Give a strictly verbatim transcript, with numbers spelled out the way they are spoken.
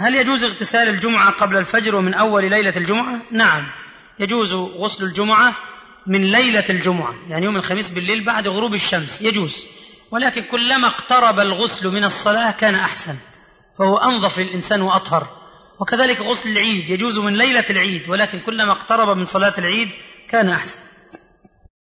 هل يجوز اغتسال الجمعة قبل الفجر ومن أول ليلة الجمعة؟ نعم، يجوز غسل الجمعة من ليلة الجمعة، يعني يوم الخميس بالليل بعد غروب الشمس يجوز، ولكن كلما اقترب الغسل من الصلاة كان أحسن، فهو أنظف للإنسان وأطهر. وكذلك غسل العيد يجوز من ليلة العيد، ولكن كلما اقترب من صلاة العيد كان أحسن.